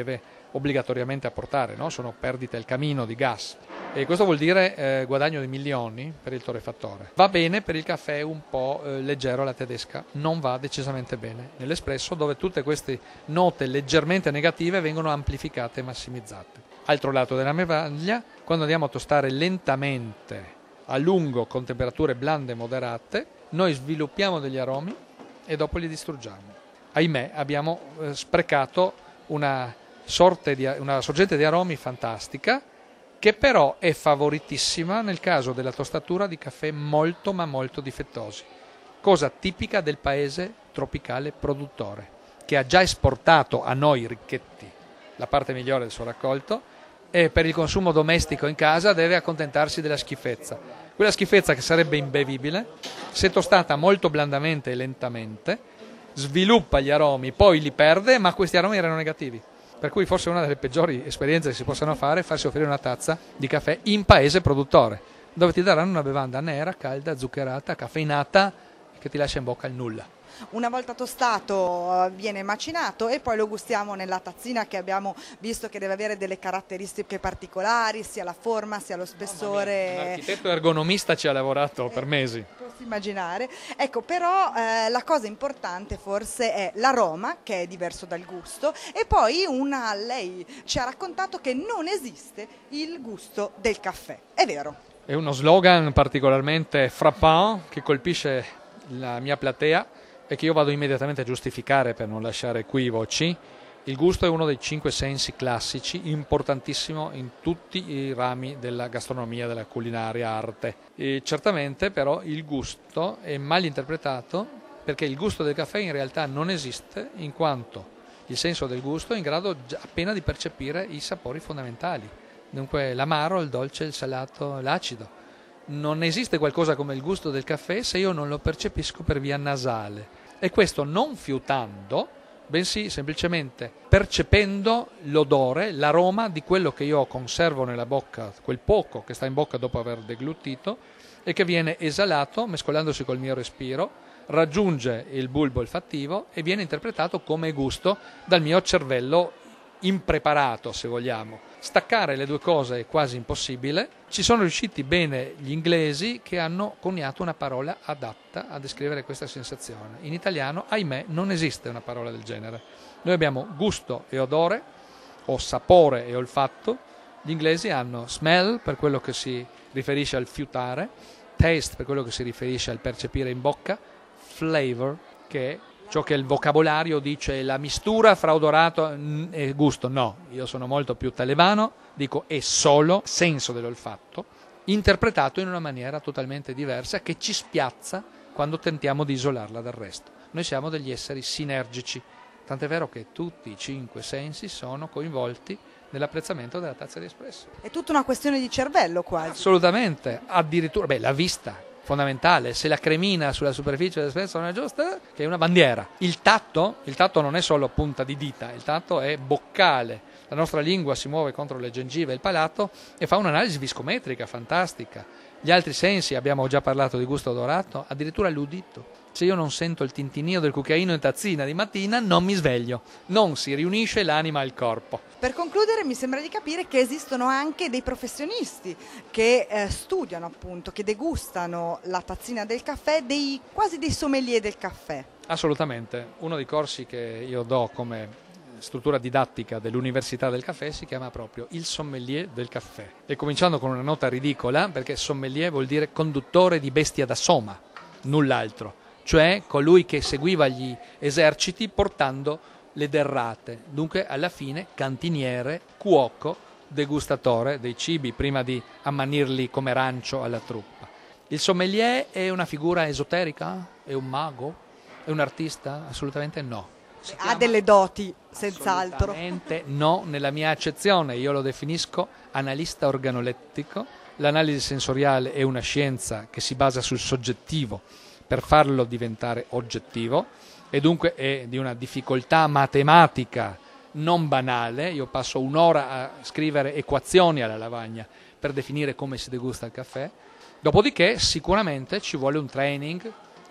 obbligatoriamente apportare, no? Sono perdite al camino di gas e questo vuol dire eh, guadagno di milioni per il torrefattore. Va bene per il caffè un po' eh, leggero alla tedesca, non va decisamente bene nell'espresso, dove tutte queste note leggermente negative vengono amplificate e massimizzate. Altro lato della medaglia, quando andiamo a tostare lentamente a lungo con temperature blande e moderate, noi sviluppiamo degli aromi e dopo li distruggiamo. Ahimè, abbiamo eh, sprecato una sorte di, una sorgente di aromi fantastica, che però è favoritissima nel caso della tostatura di caffè molto ma molto difettosi, cosa tipica del paese tropicale produttore, che ha già esportato a noi Ricchetti la parte migliore del suo raccolto e per il consumo domestico in casa deve accontentarsi della schifezza, quella schifezza che sarebbe imbevibile se tostata molto blandamente e lentamente, sviluppa gli aromi, poi li perde, ma questi aromi erano negativi. Per cui forse una delle peggiori esperienze che si possano fare è farsi offrire una tazza di caffè in paese produttore, dove ti daranno una bevanda nera, calda, zuccherata, caffeinata, che ti lascia in bocca il nulla. Una volta tostato viene macinato e poi lo gustiamo nella tazzina, che abbiamo visto che deve avere delle caratteristiche particolari, sia la forma sia lo spessore. Un architetto ergonomista ci ha lavorato per mesi. Posso immaginare. Ecco, però eh, la cosa importante forse è l'aroma, che è diverso dal gusto, e poi una, lei ci ha raccontato che non esiste il gusto del caffè. È vero? È uno slogan particolarmente frappant che colpisce la mia platea e che io vado immediatamente a giustificare per non lasciare equivoci. Il gusto è uno dei cinque sensi classici, importantissimo in tutti i rami della gastronomia, della culinaria, arte. E certamente però il gusto è mal interpretato, perché il gusto del caffè in realtà non esiste, in quanto il senso del gusto è in grado già appena di percepire i sapori fondamentali. Dunque l'amaro, il dolce, il salato, l'acido. Non esiste qualcosa come il gusto del caffè se io non lo percepisco per via nasale, e questo non fiutando, bensì semplicemente percependo l'odore, l'aroma di quello che io conservo nella bocca, quel poco che sta in bocca dopo aver deglutito e che viene esalato mescolandosi col mio respiro, raggiunge il bulbo olfattivo e viene interpretato come gusto dal mio cervello impreparato, se vogliamo. Staccare le due cose è quasi impossibile. Ci sono riusciti bene gli inglesi, che hanno coniato una parola adatta a descrivere questa sensazione. In italiano, ahimè, non esiste una parola del genere. Noi abbiamo gusto e odore, o sapore e olfatto. Gli inglesi hanno smell per quello che si riferisce al fiutare, taste per quello che si riferisce al percepire in bocca, flavor, che è ciò che il vocabolario dice la mistura fra odorato e gusto. No, io sono molto più talebano, dico è solo senso dell'olfatto, interpretato in una maniera totalmente diversa, che ci spiazza quando tentiamo di isolarla dal resto. Noi siamo degli esseri sinergici, tant'è vero che tutti i cinque sensi sono coinvolti nell'apprezzamento della tazza di espresso. È tutta una questione di cervello quasi. Assolutamente, addirittura, beh, la vista, fondamentale, se la cremina sulla superficie dell'espresso non è giusta, che è una bandiera. Il tatto, il tatto non è solo punta di dita, il tatto è boccale. La nostra lingua si muove contro le gengive e il palato e fa un'analisi viscometrica fantastica. Gli altri sensi, abbiamo già parlato di gusto odorato, addirittura l'udito. Se io non sento il tintinio del cucchiaino in tazzina di mattina, non mi sveglio, non si riunisce l'anima al corpo. Per concludere, mi sembra di capire che esistono anche dei professionisti che eh, studiano, appunto, che degustano la tazzina del caffè, dei, quasi dei sommelier del caffè. Assolutamente. Uno dei corsi che io do come struttura didattica dell'Università del Caffè si chiama proprio il sommelier del caffè. E cominciando con una nota ridicola, perché sommelier vuol dire conduttore di bestia da soma, null'altro. Cioè colui che seguiva gli eserciti portando le derrate, dunque alla fine cantiniere, cuoco, degustatore dei cibi prima di ammanirli come rancio alla truppa. Il sommelier è una figura esoterica? È un mago? È un artista? Assolutamente no. Si ha delle doti, senz'altro. Assolutamente no, nella mia accezione. Io lo definisco analista organolettico. L'analisi sensoriale è una scienza che si basa sul soggettivo per farlo diventare oggettivo, e dunque è di una difficoltà matematica non banale. Io passo un'ora a scrivere equazioni alla lavagna per definire come si degusta il caffè. Dopodiché sicuramente ci vuole un training,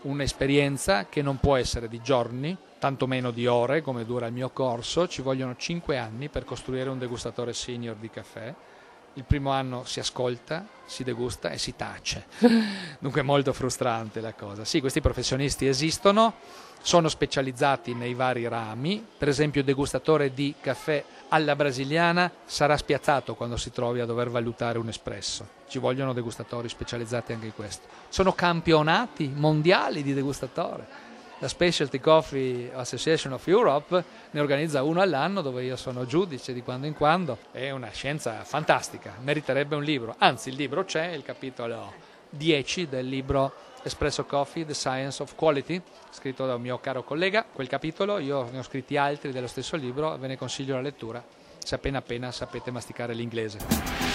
un'esperienza che non può essere di giorni, tantomeno di ore come dura il mio corso. Ci vogliono cinque anni per costruire un degustatore senior di caffè. Il primo anno si ascolta, si degusta e si tace. Dunque è molto frustrante la cosa. Sì, questi professionisti esistono, sono specializzati nei vari rami. Per esempio il degustatore di caffè alla brasiliana sarà spiazzato quando si trovi a dover valutare un espresso. Ci vogliono degustatori specializzati anche in questo. Sono campionati mondiali di degustatore. La Specialty Coffee Association of Europe ne organizza uno all'anno, dove io sono giudice di quando in quando. È una scienza fantastica, meriterebbe un libro. Anzi, il libro c'è, il capitolo dieci del libro Espresso Coffee, The Science of Quality, scritto da un mio caro collega. Quel capitolo, io ne ho scritti altri dello stesso libro, ve ne consiglio la lettura, se appena appena sapete masticare l'inglese.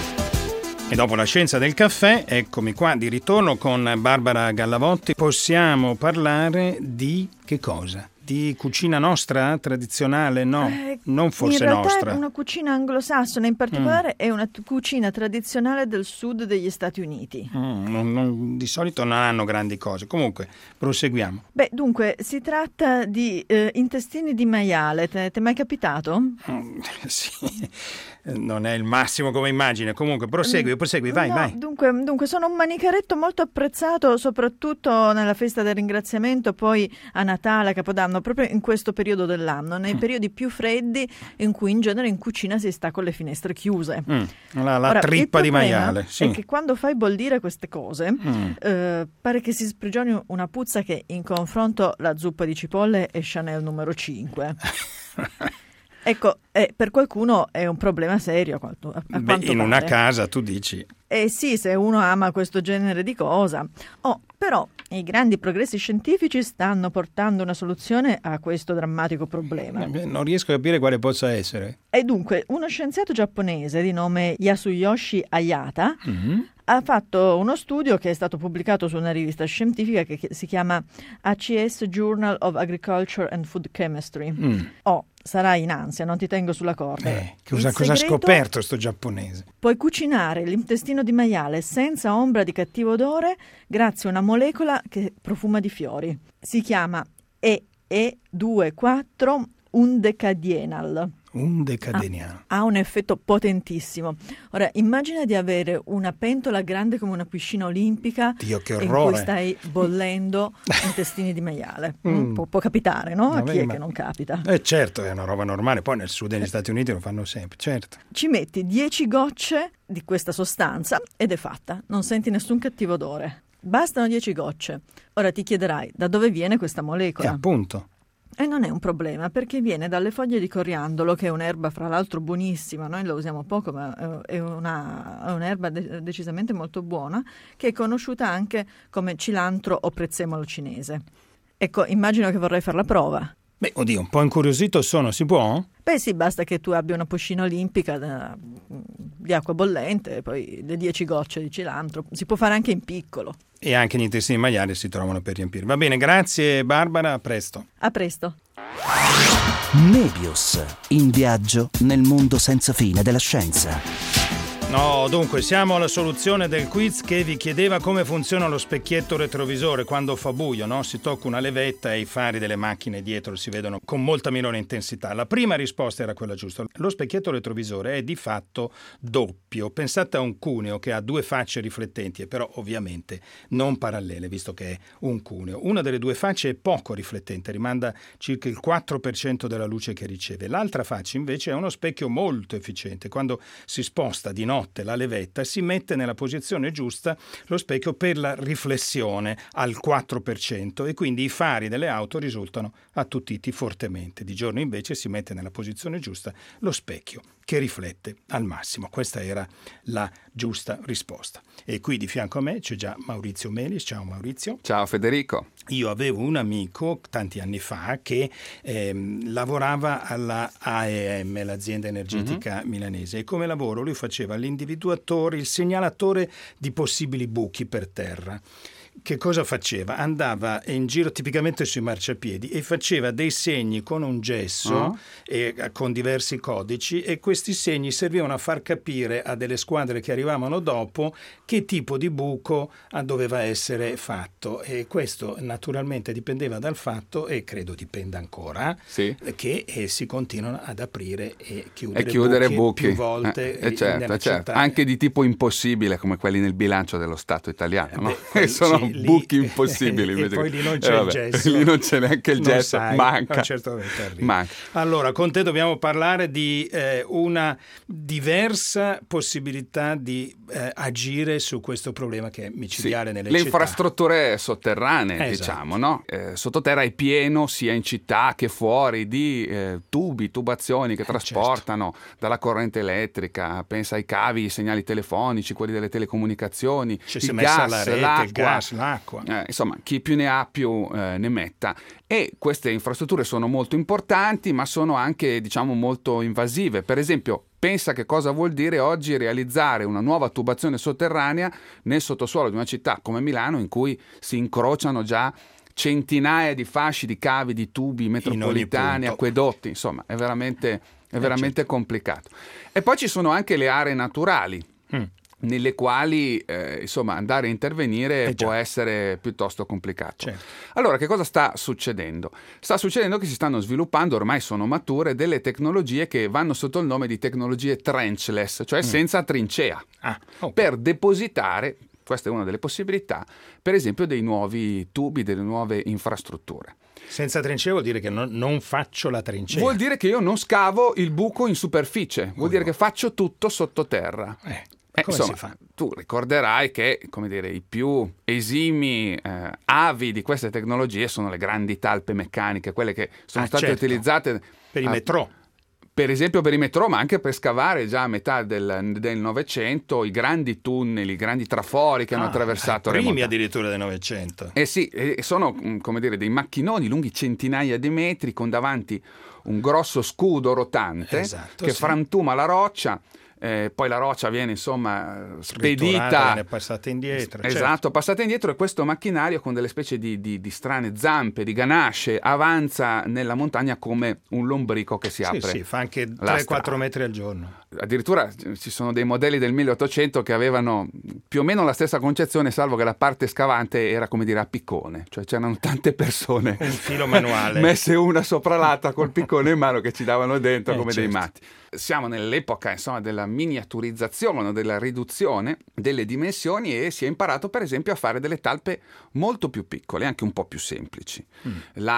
E dopo la scienza del caffè, eccomi qua di ritorno con Barbara Gallavotti. Possiamo parlare di che cosa? Di cucina nostra? Tradizionale? No, eh, non forse in realtà nostra. È una cucina anglosassone, in particolare mm. è una t- cucina tradizionale del sud degli Stati Uniti. Mm, non, non, di solito non hanno grandi cose. Comunque, proseguiamo. Beh, dunque, si tratta di eh, intestini di maiale. Ti è mai capitato? Mm, sì, non è il massimo come immagine. Comunque, prosegui, prosegui, vai, no, vai. Dunque, dunque, sono un manicaretto molto apprezzato, soprattutto nella festa del ringraziamento, poi a Natale, a Capodanno, proprio in questo periodo dell'anno, nei mm. periodi più freddi in cui in genere in cucina si sta con le finestre chiuse. Mm. La, la Ora, trippa di maiale. Sì. È che quando fai bollire queste cose mm. eh, pare che si sprigioni una puzza che in confronto la zuppa di cipolle è Chanel numero cinque. Ecco, eh, per qualcuno è un problema serio. A quanto, a Beh, quanto in pare. una casa tu dici. Eh sì, se uno ama questo genere di cosa. Oh, però i grandi progressi scientifici stanno portando una soluzione a questo drammatico problema. Eh, non riesco a capire quale possa essere. E dunque, uno scienziato giapponese di nome Yasuyoshi Hayata mm-hmm. ha fatto uno studio che è stato pubblicato su una rivista scientifica che si chiama A C S Journal of Agriculture and Food Chemistry. Mm. Oh, sarai in ansia, non ti tengo sulla corda. Eh, cosa, cosa ha scoperto sto giapponese? Puoi cucinare l'intestino di maiale senza ombra di cattivo odore grazie a una molecola che profuma di fiori. Si chiama E E due quattro undecadienal. Un decadeniano. Ha, ha un effetto potentissimo. Ora, immagina di avere una pentola grande come una piscina olimpica. Dio, che in orrore. cui stai bollendo intestini di maiale. Mm. Può, può capitare, no? A chi è ma... che non capita? Eh certo, è una roba normale. Poi nel sud degli eh. Stati Uniti lo fanno sempre, certo. Ci metti dieci gocce di questa sostanza ed è fatta. Non senti nessun cattivo odore. Bastano dieci gocce. Ora ti chiederai, da dove viene questa molecola? E appunto. E non è un problema, perché viene dalle foglie di coriandolo, che è un'erba fra l'altro buonissima, noi la usiamo poco, ma è, una, è un'erba de- decisamente molto buona, che è conosciuta anche come cilantro o prezzemolo cinese. Ecco, immagino che vorrei fare la prova. Beh, oddio, un po' incuriosito sono, si può? Beh sì, basta che tu abbia una piscina olimpica da, di acqua bollente, poi le dieci gocce di cilantro, si può fare anche in piccolo. E anche gli intestini maiali si trovano per riempire. Va bene, grazie Barbara, a presto. A presto. Nebius, in viaggio nel mondo senza fine della scienza. No, dunque, siamo alla soluzione del quiz che vi chiedeva come funziona lo specchietto retrovisore quando fa buio, no? Si tocca una levetta e i fari delle macchine dietro si vedono con molta minore intensità. La prima risposta era quella giusta. Lo specchietto retrovisore è di fatto doppio. Pensate a un cuneo che ha due facce riflettenti, però ovviamente non parallele, visto che è un cuneo. Una delle due facce è poco riflettente, rimanda circa il quattro per cento della luce che riceve. L'altra faccia invece è uno specchio molto efficiente. Quando si sposta di notte la levetta si mette nella posizione giusta lo specchio per la riflessione al quattro per cento e quindi i fari delle auto risultano attutiti fortemente. Di giorno invece si mette nella posizione giusta lo specchio che riflette al massimo. Questa era la giusta risposta. E qui di fianco a me c'è già Maurizio Melis. Ciao Maurizio. Ciao Federico. Io avevo un amico tanti anni fa che ehm, lavorava alla A E M, l'azienda energetica mm-hmm. milanese, e come lavoro lui faceva l'individuatore, il segnalatore di possibili buchi per terra. che cosa faceva? Andava in giro tipicamente sui marciapiedi e faceva dei segni con un gesso uh-huh. e con diversi codici, e questi segni servivano a far capire a delle squadre che arrivavano dopo che tipo di buco doveva essere fatto, e questo naturalmente dipendeva dal fatto, e credo dipenda ancora, sì. che eh, si continuano ad aprire e chiudere, e chiudere buchi, buchi più volte eh, eh, certo, certo. Anche di tipo impossibile, come quelli nel bilancio dello Stato italiano, eh, no? Beh, sono sì, buchi lì, impossibili. E poi lì non c'è eh, il gesso. Lì non c'è neanche il non gesso, sai, manca. Certo manca. Allora, con te dobbiamo parlare di eh, una diversa possibilità di eh, agire su questo problema che è micidiale sì. nelle Le città. Infrastrutture sotterranee, esatto. diciamo, no? Eh, sottoterra è pieno, sia in città che fuori, di eh, tubi, tubazioni che eh, trasportano certo. dalla corrente elettrica, pensa ai cavi, i segnali telefonici, quelli delle telecomunicazioni, Ci il gas, gas, rete, l'acqua, il gas, l'acqua. Eh, insomma, chi più ne ha più eh, ne metta. E queste infrastrutture sono molto importanti, ma sono anche, diciamo, molto invasive. Per esempio, pensa che cosa vuol dire oggi realizzare una nuova tubazione sotterranea nel sottosuolo di una città come Milano, in cui si incrociano già centinaia di fasci di cavi, di tubi metropolitani, acquedotti, insomma, è veramente, è veramente complicato. E poi ci sono anche le aree naturali. Mm. nelle quali eh, insomma andare a intervenire eh può essere piuttosto complicato. Certo. Allora, che cosa sta succedendo? Sta succedendo che si stanno sviluppando, ormai sono mature, delle tecnologie che vanno sotto il nome di tecnologie trenchless, cioè mm. senza trincea, ah, okay. per depositare, questa è una delle possibilità, per esempio dei nuovi tubi, delle nuove infrastrutture. Senza trincea vuol dire che non, non faccio la trincea. Vuol dire che io non scavo il buco in superficie, vuol oh, dire no. che faccio tutto sottoterra. Eh. Eh, Come insomma, si fa? Tu ricorderai che, come dire, i più esimi eh, avi di queste tecnologie sono le grandi talpe meccaniche, quelle che sono ah, state certo. utilizzate per i metro. Per esempio per i metro, ma anche per scavare già a metà del, del Novecento i grandi tunnel, i grandi trafori che ah, hanno attraversato i primi montagne. Addirittura del Novecento. Eh sì, eh, sono come dire dei macchinoni lunghi centinaia di metri con davanti un grosso scudo rotante esatto, che sì. frantuma la roccia. Eh, poi la roccia viene insomma spedita, viene passata indietro. Esatto, certo. passata indietro, e questo macchinario con delle specie di, di, di strane zampe, di ganasce, avanza nella montagna come un lombrico che si apre. Sì, sì, fa anche tre quattro metri al giorno. Addirittura ci sono dei modelli del milleottocento che avevano più o meno la stessa concezione, salvo che la parte scavante era come dire a piccone, cioè c'erano tante persone un filo manuale messe una sopra l'altra col piccone in mano che ci davano dentro eh, come certo. dei matti. Siamo nell'epoca insomma della miniaturizzazione, della riduzione delle dimensioni, e si è imparato per esempio a fare delle talpe molto più piccole, anche un po' più semplici, mm.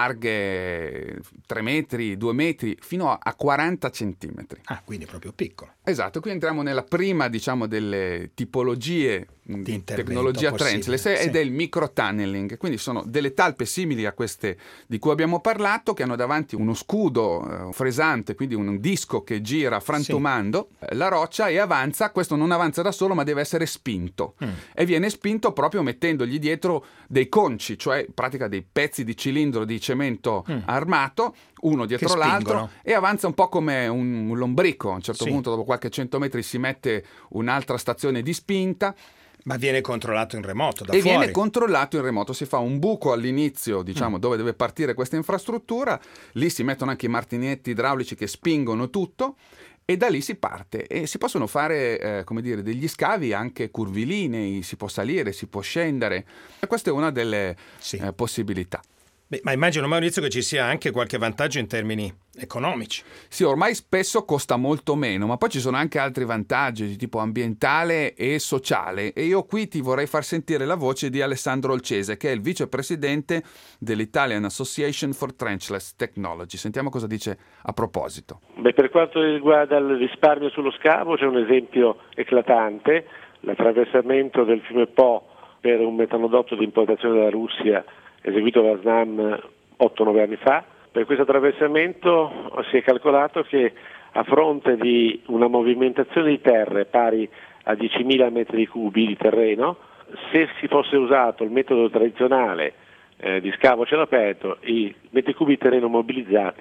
larghe tre metri, due metri, fino a quaranta centimetri. Ah, quindi proprio piccolo. Esatto, qui entriamo nella prima, diciamo, delle tipologie di tecnologia trenchless, sì. ed è il microtunneling. Quindi sono delle talpe simili a queste di cui abbiamo parlato, che hanno davanti uno scudo eh, fresante, quindi un disco che gira frantumando sì. la roccia e avanza. Questo non avanza da solo, ma deve essere spinto mm. e viene spinto proprio mettendogli dietro dei conci, cioè in pratica dei pezzi di cilindro di cemento mm. armato, uno dietro l'altro, e avanza un po' come un, un lombrico. A un certo sì. punto, dopo qualche cento metri, si mette un'altra stazione di spinta. Ma viene controllato in remoto da e fuori. viene controllato in remoto, si fa un buco all'inizio, diciamo, mm. dove deve partire questa infrastruttura, lì si mettono anche i martinetti idraulici che spingono tutto, e da lì si parte, e si possono fare eh, come dire degli scavi anche curvilinei, si può salire, si può scendere, e questa è una delle sì. eh, possibilità. Beh, ma immagino, Maurizio, che ci sia anche qualche vantaggio in termini economici. Sì, ormai spesso costa molto meno, ma poi ci sono anche altri vantaggi di tipo ambientale e sociale, e io qui ti vorrei far sentire la voce di Alessandro Olcese, che è il vicepresidente dell'Italian Association for Trenchless Technology. Sentiamo cosa dice a proposito. Beh, per quanto riguarda il risparmio sullo scavo, c'è un esempio eclatante: l'attraversamento del fiume Po per un metanodotto di importazione dalla Russia eseguito da SNAM otto nove anni fa. Per questo attraversamento si è calcolato che, a fronte di una movimentazione di terre pari a diecimila metri cubi di terreno, se si fosse usato il metodo tradizionale eh, di scavo a cielo aperto, i metri cubi di terreno mobilizzati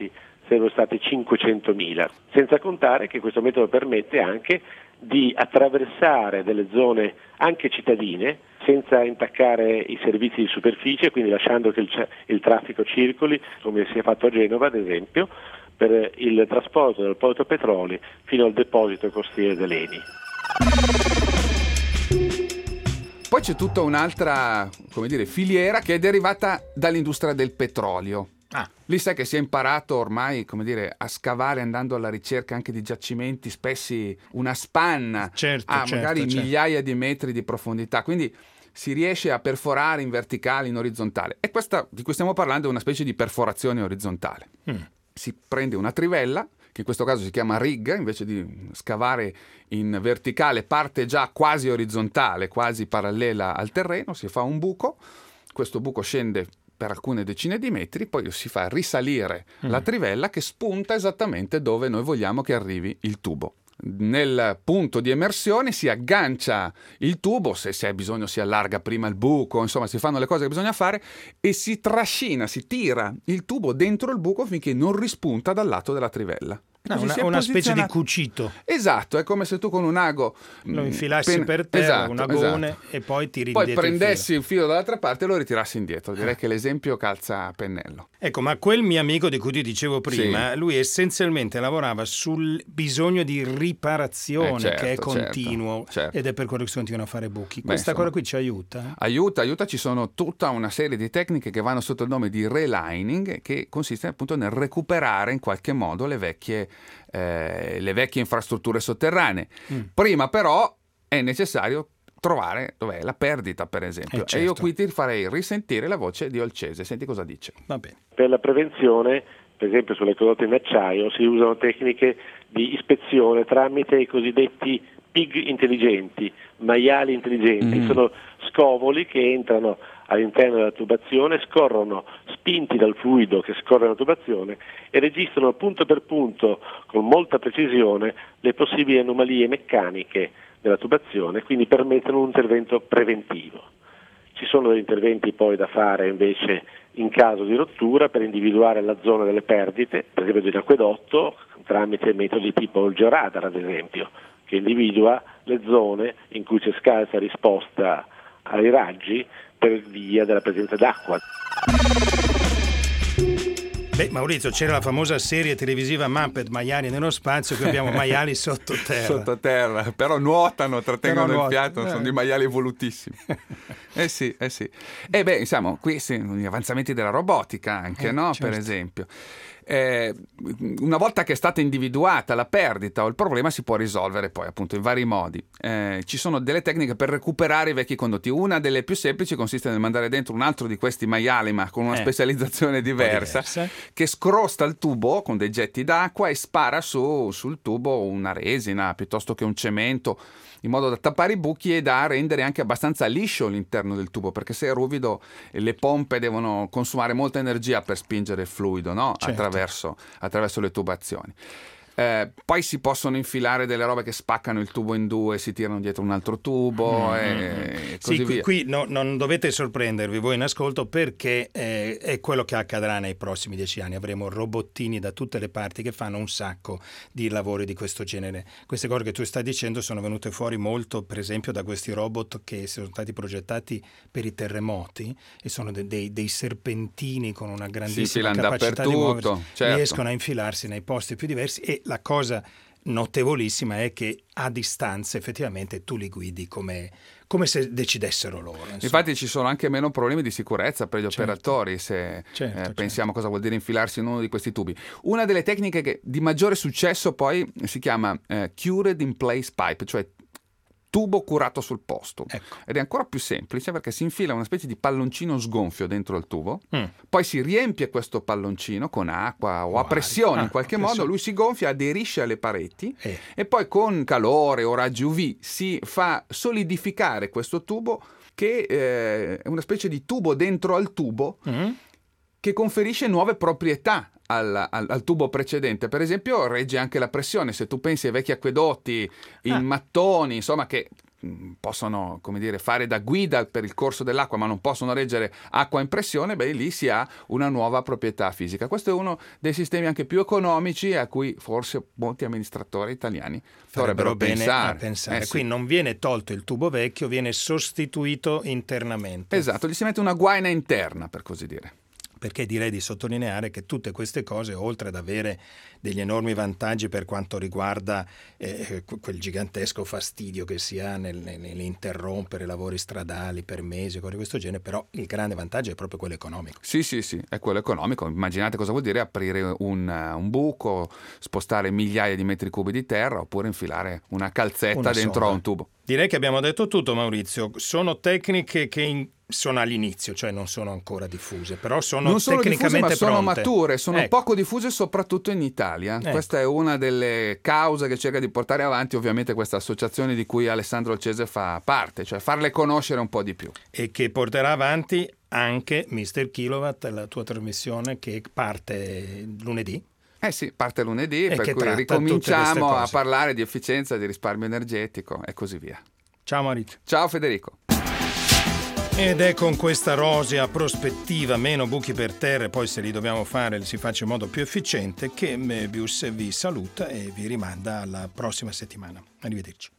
sarebbero stati cinquecentomila, senza contare che questo metodo permette anche di attraversare delle zone anche cittadine senza intaccare i servizi di superficie, quindi lasciando che il, il traffico circoli, come si è fatto a Genova ad esempio, per il trasporto del porto petroli fino al deposito costiere dell'Eni. Poi c'è tutta un'altra, come dire, filiera che è derivata dall'industria del petrolio. Ah. Lì sai che si è imparato ormai, come dire, a scavare andando alla ricerca anche di giacimenti spessi una spanna certo, a certo, magari certo. migliaia di metri di profondità, quindi si riesce a perforare in verticale, in orizzontale. E questa di cui stiamo parlando è una specie di perforazione orizzontale. Mm. Si prende una trivella, che in questo caso si chiama rig, invece di scavare in verticale parte già quasi orizzontale, quasi parallela al terreno, si fa un buco, questo buco scende per alcune decine di metri, poi si fa risalire mm. la trivella che spunta esattamente dove noi vogliamo che arrivi il tubo. Nel punto di emersione si aggancia il tubo, se c'è bisogno si allarga prima il buco, insomma si fanno le cose che bisogna fare e si trascina, si tira il tubo dentro il buco finché non rispunta dal lato della trivella. No, una, una specie di cucito. Esatto, è come se tu con un ago lo infilassi pen... per terra, esatto, un agone esatto. e poi tiri poi indietro prendessi il filo. il filo dall'altra parte e lo ritirassi indietro. Direi che l'esempio calza a pennello. Ecco, ma quel mio amico di cui ti dicevo prima, sì. lui essenzialmente lavorava sul bisogno di riparazione eh certo, che è continuo certo, certo. ed è per quello che si continuano a fare buchi. Beh, Questa insomma, cosa qui ci aiuta? Aiuta, aiuta, ci sono tutta una serie di tecniche che vanno sotto il nome di relining, che consiste appunto nel recuperare in qualche modo le vecchie Eh, le vecchie infrastrutture sotterranee. Mm. Prima però è necessario trovare dov'è la perdita, per esempio. Eh, certo. E io qui ti farei risentire la voce di Olcese. Senti cosa dice. Va bene. Per la prevenzione, per esempio sulle condotte in acciaio, si usano tecniche di ispezione tramite i cosiddetti pig intelligenti, maiali intelligenti. Mm. Sono scovoli che entrano all'interno della tubazione, scorrono spinti dal fluido che scorre nella tubazione e registrano punto per punto con molta precisione le possibili anomalie meccaniche della tubazione, quindi permettono un intervento preventivo. Ci sono degli interventi poi da fare invece in caso di rottura per individuare la zona delle perdite, per esempio di un acquedotto, tramite metodi tipo il georadar ad esempio, che individua le zone in cui c'è scarsa risposta ai raggi per via della presenza d'acqua. Beh, Maurizio, c'era la famosa serie televisiva Muppet, maiali nello spazio, qui abbiamo maiali sottoterra. Sottoterra, però nuotano, trattengono però il fiato, nuotano. sono dei maiali evolutissimi. eh sì, eh sì. E beh, insomma, qui sono gli avanzamenti della robotica anche, eh, no? Certo. Per esempio. Eh, una volta che è stata individuata la perdita o il problema si può risolvere poi appunto in vari modi. Eh, ci sono delle tecniche per recuperare i vecchi condotti. Una delle più semplici consiste nel mandare dentro un altro di questi maiali ma con una eh, specializzazione diversa, diversa che scrosta il tubo con dei getti d'acqua e spara su sul tubo una resina piuttosto che un cemento in modo da tappare i buchi e da rendere anche abbastanza liscio l'interno del tubo, perché se è ruvido le pompe devono consumare molta energia per spingere il fluido, no? Certo. attraverso, attraverso le tubazioni. Eh, poi si possono infilare delle robe che spaccano il tubo in due, si tirano dietro un altro tubo mm, e così sì, via. Qui, qui no, non dovete sorprendervi voi in ascolto, perché eh, è quello che accadrà nei prossimi dieci anni. Avremo robottini da tutte le parti che fanno un sacco di lavori di questo genere. Queste cose che tu stai dicendo sono venute fuori molto, per esempio, da questi robot che sono stati progettati per i terremoti e sono de- dei, dei serpentini con una grandissima sì, capacità di muoversi, certo. riescono a infilarsi nei posti più diversi e la cosa notevolissima è che a distanza effettivamente tu li guidi come, come se decidessero loro. Insomma. Infatti ci sono anche meno problemi di sicurezza per gli certo. operatori se certo, eh, certo. pensiamo cosa vuol dire infilarsi in uno di questi tubi. Una delle tecniche che di maggiore successo poi si chiama eh, cured in place pipe, cioè tubo curato sul posto, ecco. Ed è ancora più semplice perché si infila una specie di palloncino sgonfio dentro il tubo, mm. poi si riempie questo palloncino con acqua o a pressione ah, in qualche pressione. modo, lui si gonfia, aderisce alle pareti eh. e poi con calore o raggi U V si fa solidificare questo tubo che eh, è una specie di tubo dentro al tubo mm. che conferisce nuove proprietà Al, al, al tubo precedente. Per esempio regge anche la pressione. Se tu pensi ai vecchi acquedotti in ah. mattoni, insomma, che possono, come dire, fare da guida per il corso dell'acqua, ma non possono reggere acqua in pressione, beh, lì si ha una nuova proprietà fisica. Questo è uno dei sistemi anche più economici a cui forse molti amministratori italiani dovrebbero pensare. A pensare. Eh, sì. Qui non viene tolto il tubo vecchio, viene sostituito internamente. Esatto, gli si mette una guaina interna, per così dire. Perché direi di sottolineare che tutte queste cose, oltre ad avere degli enormi vantaggi per quanto riguarda eh, quel gigantesco fastidio che si ha nel, nell'interrompere lavori stradali per mesi, cose di questo genere, però il grande vantaggio è proprio quello economico. Sì, sì, sì, è quello economico. Immaginate cosa vuol dire aprire un, un buco, spostare migliaia di metri cubi di terra, oppure infilare una calzetta una dentro a un tubo. Direi che abbiamo detto tutto, Maurizio. Sono tecniche che in... sono all'inizio, cioè non sono ancora diffuse, però sono non sono tecnicamente diffuse, ma sono pronte. mature, sono ecco. poco diffuse soprattutto in Italia. Ecco. Questa è una delle cause che cerca di portare avanti ovviamente questa associazione di cui Alessandro Olcese fa parte, cioè farle conoscere un po' di più. E che porterà avanti anche mister Kilowatt, la tua trasmissione che parte lunedì. Eh sì, parte lunedì, e per cui ricominciamo a parlare di efficienza, di risparmio energetico e così via. Ciao Maurizio. Ciao Federico. Ed è con questa rosea prospettiva, meno buchi per terra, e poi se li dobbiamo fare li si faccia in modo più efficiente, che Mebius vi saluta e vi rimanda alla prossima settimana. Arrivederci.